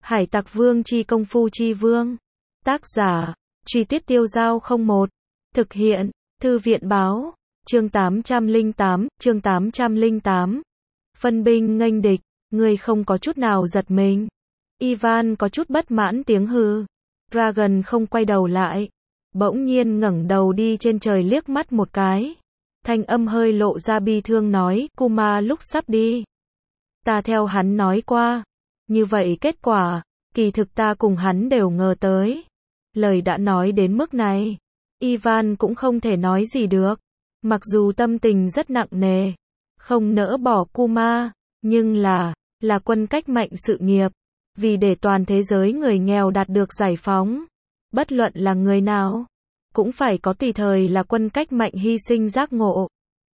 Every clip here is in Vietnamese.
Hải Tặc Vương chi công phu chi vương. Tác giả, Truy Tuyết Tiêu Giao 01. Thực hiện, Thư viện báo. Chương 808. Phân binh nghênh địch, người không có chút nào giật mình. Ivan có chút bất mãn tiếng hừ. Dragon không quay đầu lại. Bỗng nhiên ngẩng đầu đi trên trời liếc mắt một cái. Thanh âm hơi lộ ra bi thương nói, Kuma lúc sắp đi. Ta theo hắn nói qua. Như vậy kết quả, kỳ thực ta cùng hắn đều ngờ tới. Lời đã nói đến mức này, Ivan cũng không thể nói gì được. Mặc dù tâm tình rất nặng nề, không nỡ bỏ Kuma, nhưng là quân cách mệnh sự nghiệp. Vì để toàn thế giới người nghèo đạt được giải phóng, bất luận là người nào, cũng phải có tùy thời là quân cách mệnh hy sinh giác ngộ.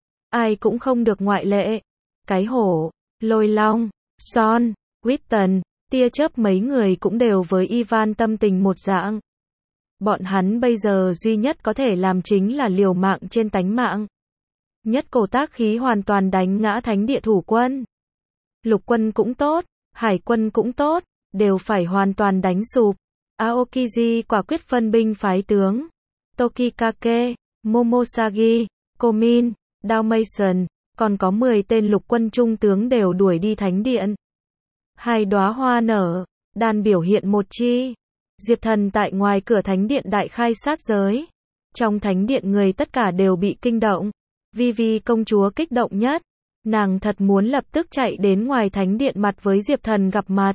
Ai cũng không được ngoại lệ. Cái hổ, Lôi Long, Son, Witten, tia chớp mấy người cũng đều với Ivan tâm tình một dạng. Bọn hắn bây giờ duy nhất có thể làm chính là liều mạng trên tánh mạng. Nhất cổ tác khí hoàn toàn đánh ngã thánh địa thủ quân. Lục quân cũng tốt, hải quân cũng tốt, đều phải hoàn toàn đánh sụp. Aokiji quả quyết phân binh phái tướng. Tokikake, Momosagi, Komin, Dalmatian, còn có 10 tên lục quân trung tướng đều đuổi đi thánh điện. Hai đóa hoa nở, đàn biểu hiện một chi. Diệp Thần tại ngoài cửa thánh điện đại khai sát giới. Trong thánh điện người tất cả đều bị kinh động. Vivi công chúa kích động nhất. Nàng thật muốn lập tức chạy đến ngoài thánh điện mặt với Diệp Thần gặp mặt.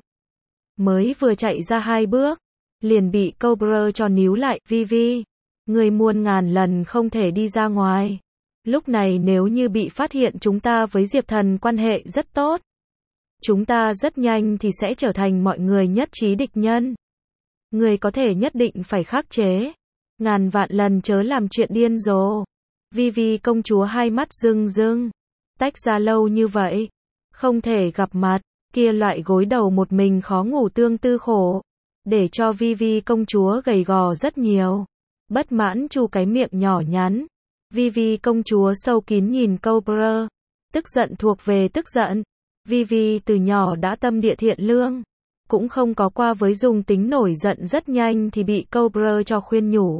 Mới vừa chạy ra 2 bước, liền bị Cobra cho níu lại. Vivi, người muôn ngàn lần không thể đi ra ngoài. Lúc này nếu như bị phát hiện chúng ta với Diệp Thần quan hệ rất tốt. Chúng ta rất nhanh thì sẽ trở thành mọi người nhất trí địch nhân. Người có thể nhất định phải khắc chế. Ngàn vạn lần chớ làm chuyện điên rồ. Vivi công chúa hai mắt rưng rưng. Tách ra lâu như vậy. Không thể gặp mặt. Kia loại gối đầu một mình khó ngủ tương tư khổ. Để cho Vivi công chúa gầy gò rất nhiều. Bất mãn chu cái miệng nhỏ nhắn. Vivi công chúa sâu kín nhìn Cobra. Tức giận thuộc về tức giận. Vivi từ nhỏ đã tâm địa thiện lương. Cũng không có qua với dùng tính nổi giận rất nhanh thì bị Cobra cho khuyên nhủ.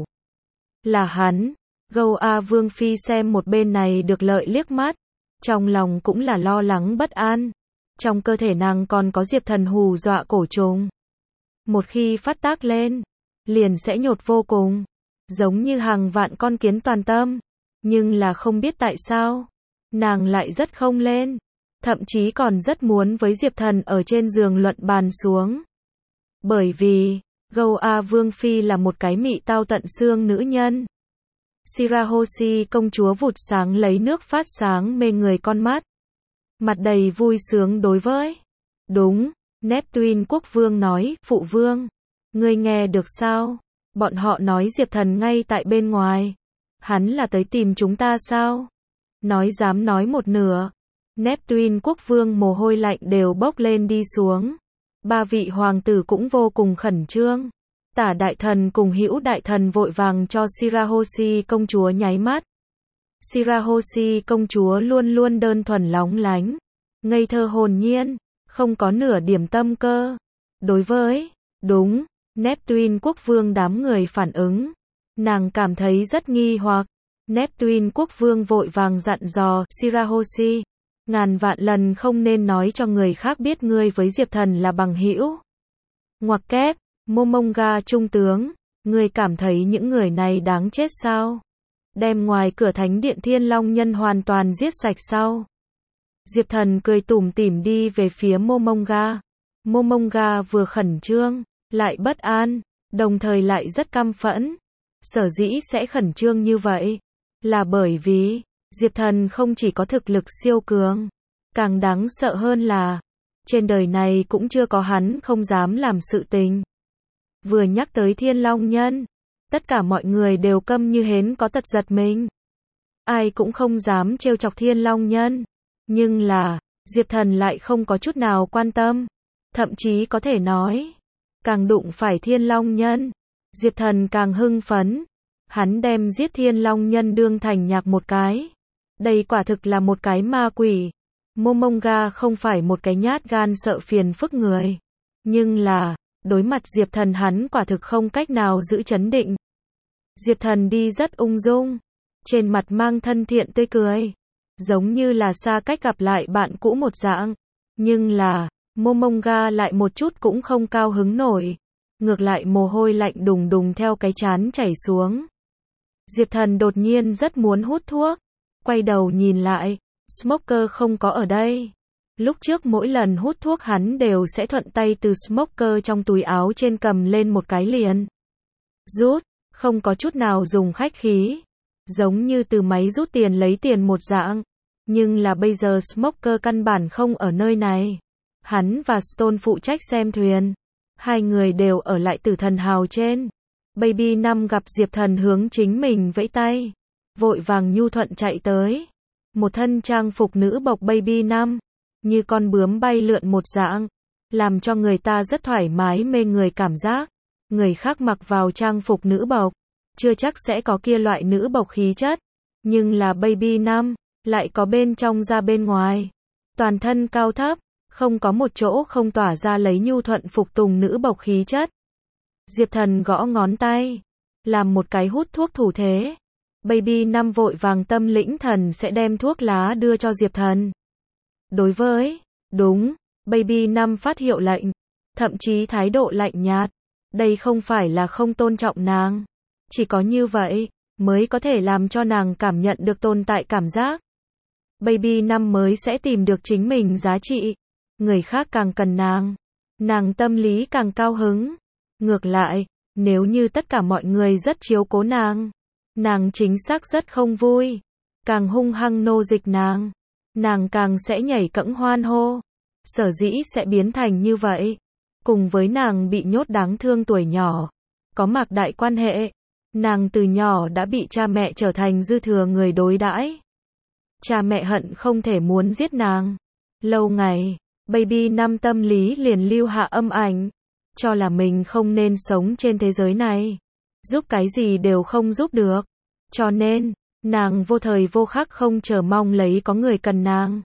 Là hắn. Goa Vương Phi xem một bên này được lợi liếc mắt. Trong lòng cũng là lo lắng bất an. Trong cơ thể nàng còn có Diệp Thần hù dọa cổ trùng. Một khi phát tác lên, liền sẽ nhột vô cùng. Giống như hàng vạn con kiến toàn tâm. Nhưng là không biết tại sao, nàng lại rất không lên. Thậm chí còn rất muốn với Diệp Thần ở trên giường luận bàn xuống. Bởi vì, Goa Vương Phi là một cái mị tao tận xương nữ nhân. Shirahoshi công chúa vụt sáng lấy nước phát sáng mê người con mắt. Mặt đầy vui sướng đối với. Đúng, Neptune quốc vương nói, phụ vương. Ngươi nghe được sao? Bọn họ nói Diệp Thần ngay tại bên ngoài. Hắn là tới tìm chúng ta sao? Nói dám nói một nửa. Neptune quốc vương mồ hôi lạnh đều bốc lên đi xuống. 3 vị hoàng tử cũng vô cùng khẩn trương. Tả đại thần cùng hữu đại thần vội vàng cho Shirahoshi công chúa nháy mắt. Shirahoshi công chúa luôn luôn đơn thuần lóng lánh. Ngây thơ hồn nhiên. Không có nửa điểm tâm cơ. Đối với, đúng, Neptune quốc vương đám người phản ứng. Nàng cảm thấy rất nghi hoặc. Neptune quốc vương vội vàng dặn dò Shirahoshi. Ngàn vạn lần không nên nói cho người khác biết ngươi với Diệp Thần là bằng hữu. Ngoặc kép, Momonga trung tướng, ngươi cảm thấy những người này đáng chết sao? Đem ngoài cửa thánh điện Thiên Long nhân hoàn toàn giết sạch sao? Diệp Thần cười tủm tỉm đi về phía Momonga. Momonga vừa khẩn trương, lại bất an, đồng thời lại rất căm phẫn. Sở dĩ sẽ khẩn trương như vậy, là bởi vì Diệp Thần không chỉ có thực lực siêu cường, càng đáng sợ hơn là, trên đời này cũng chưa có hắn không dám làm sự tình. Vừa nhắc tới Thiên Long Nhân, tất cả mọi người đều câm như hến có tật giật mình. Ai cũng không dám trêu chọc Thiên Long Nhân. Nhưng là, Diệp Thần lại không có chút nào quan tâm. Thậm chí có thể nói, càng đụng phải Thiên Long Nhân, Diệp Thần càng hưng phấn. Hắn đem giết Thiên Long Nhân đương thành nhạc một cái. Đây quả thực là một cái ma quỷ. Momonga không phải một cái nhát gan sợ phiền phức người. Nhưng là, Đối mặt Diệp Thần hắn quả thực không cách nào giữ chấn định. Diệp Thần đi rất ung dung, trên mặt mang thân thiện tươi cười, giống như là xa cách gặp lại bạn cũ một dạng. Nhưng là, Momonga lại một chút cũng không cao hứng nổi. Ngược lại mồ hôi lạnh đùng đùng theo cái trán chảy xuống. Diệp Thần đột nhiên rất muốn hút thuốc. Quay đầu nhìn lại, Smoker không có ở đây. Lúc trước mỗi lần hút thuốc hắn đều sẽ thuận tay từ Smoker trong túi áo trên cầm lên một cái liền rút, không có chút nào dùng khách khí. Giống như từ máy rút tiền lấy tiền một dạng. Nhưng là bây giờ Smoker căn bản không ở nơi này. Hắn và Stone phụ trách xem thuyền. Hai người đều ở lại Tử Thần Hào trên. Baby Năm gặp Diệp Thần hướng chính mình vẫy tay. Vội vàng nhu thuận chạy tới. Một thân trang phục nữ bộc Baby Năm. Như con bướm bay lượn một dạng. Làm cho người ta rất thoải mái mê người cảm giác. Người khác mặc vào trang phục nữ bộc. Chưa chắc sẽ có kia loại nữ bộc khí chất. Nhưng là Baby Năm. Lại có bên trong ra bên ngoài. Toàn thân cao thấp. Không có một chỗ không tỏa ra lấy nhu thuận phục tùng nữ bộc khí chất. Diệp Thần gõ ngón tay. Làm một cái hút thuốc thủ thế. Baby Năm vội vàng tâm lĩnh thần sẽ đem thuốc lá đưa cho Diệp Thần. Đối với, đúng, Baby Năm phát hiệu lệnh. Thậm chí thái độ lạnh nhạt. Đây không phải là không tôn trọng nàng. Chỉ có như vậy, mới có thể làm cho nàng cảm nhận được tồn tại cảm giác. Baby Năm mới sẽ tìm được chính mình giá trị. Người khác càng cần nàng tâm lý càng cao hứng. Ngược lại, nếu như tất cả mọi người rất chiếu cố nàng chính xác rất không vui. Càng hung hăng nô dịch nàng càng sẽ nhảy cẫng hoan hô. Sở dĩ sẽ biến thành như vậy. Cùng với nàng bị nhốt đáng thương tuổi nhỏ, có mạc đại quan hệ. Nàng từ nhỏ đã bị cha mẹ trở thành dư thừa người đối đãi. Cha mẹ hận không thể muốn giết nàng. Lâu ngày, Baby Năm tâm lý liền lưu hạ âm ảnh. Cho là mình không nên sống trên thế giới này. Giúp cái gì đều không giúp được. Cho nên, nàng vô thời vô khắc không chờ mong lấy có người cần nàng.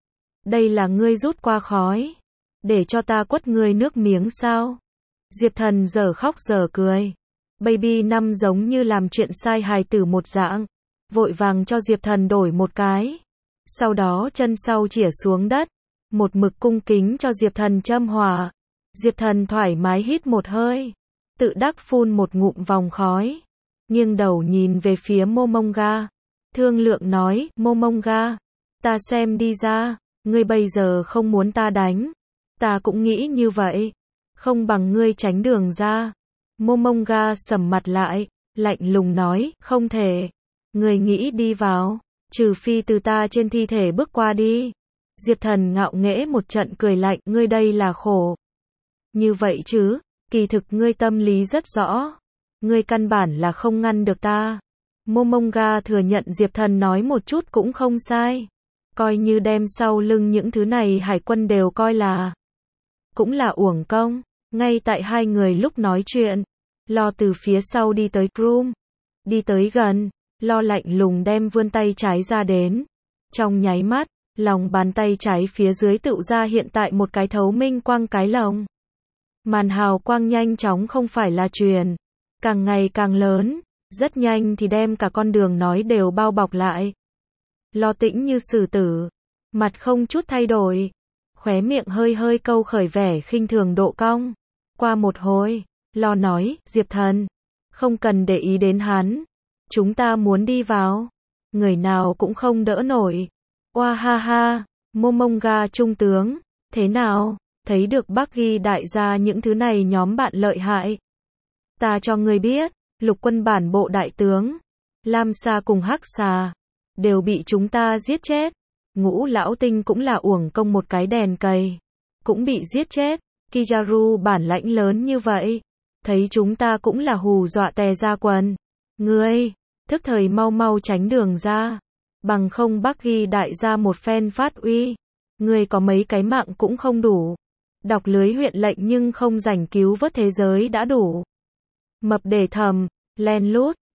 Đây là ngươi rút qua khói. Để cho ta quất ngươi nước miếng sao? Diệp Thần giờ khóc giờ cười. Baby Năm giống như làm chuyện sai hài tử một dạng. Vội vàng cho Diệp Thần đổi một cái. Sau đó chân sau chĩa xuống đất. Một mực cung kính cho Diệp Thần châm hỏa. Diệp Thần thoải mái hít một hơi. Tự đắc phun một ngụm vòng khói. Nghiêng đầu nhìn về phía Momonga. Thương lượng nói, Momonga, ta xem đi ra, ngươi bây giờ không muốn ta đánh. Ta cũng nghĩ như vậy. Không bằng ngươi tránh đường ra. Momonga sầm mặt lại, lạnh lùng nói, không thể. Ngươi nghĩ đi vào, trừ phi từ ta trên thi thể bước qua đi. Diệp Thần ngạo nghễ một trận cười lạnh, ngươi đây là khổ. Như vậy chứ, kỳ thực ngươi tâm lý rất rõ. Ngươi căn bản là không ngăn được ta. Momonga thừa nhận Diệp Thần nói một chút cũng không sai. Coi như đem sau lưng những thứ này hải quân đều coi là cũng là uổng công. Ngay tại hai người lúc nói chuyện, Lo từ phía sau đi tới Groom. Đi tới gần, Lo lạnh lùng đem vươn tay trái ra đến. Trong nháy mắt, lòng bàn tay trái phía dưới tựu ra hiện tại một cái thấu minh quang cái lồng. Màn hào quang nhanh chóng không phải là truyền, càng ngày càng lớn, rất nhanh thì đem cả con đường nói đều bao bọc lại. Lo tĩnh như sử tử, mặt không chút thay đổi, khóe miệng hơi hơi câu khởi vẻ khinh thường độ cong. Qua một hồi, Lo nói, Diệp Thần, không cần để ý đến hắn, chúng ta muốn đi vào, người nào cũng không đỡ nổi. Oa ha ha, Momonga trung tướng, thế nào, thấy được Bucky đại gia những thứ này nhóm bạn lợi hại. Ta cho ngươi biết, lục quân bản bộ đại tướng, Lam Sa cùng Hắc Xà, đều bị chúng ta giết chết. Ngũ lão tinh cũng là uổng công một cái đèn cầy, cũng bị giết chết. Kizaru bản lãnh lớn như vậy, thấy chúng ta cũng là hù dọa tè ra quần. Ngươi, thức thời mau mau tránh đường ra, bằng không Bucky đại gia một phen phát uy, ngươi có mấy cái mạng cũng không đủ. Đọc lưới huyện lệnh nhưng không rảnh cứu vớt thế giới đã đủ. Mập để thầm, len lút,